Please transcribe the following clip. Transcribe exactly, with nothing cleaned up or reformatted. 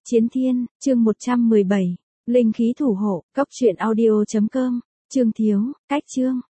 Chiến Thiên, chương một trăm mười bảy. Linh khí thủ hộ, cốc truyện audio chấm com, chương thiếu, cách chương.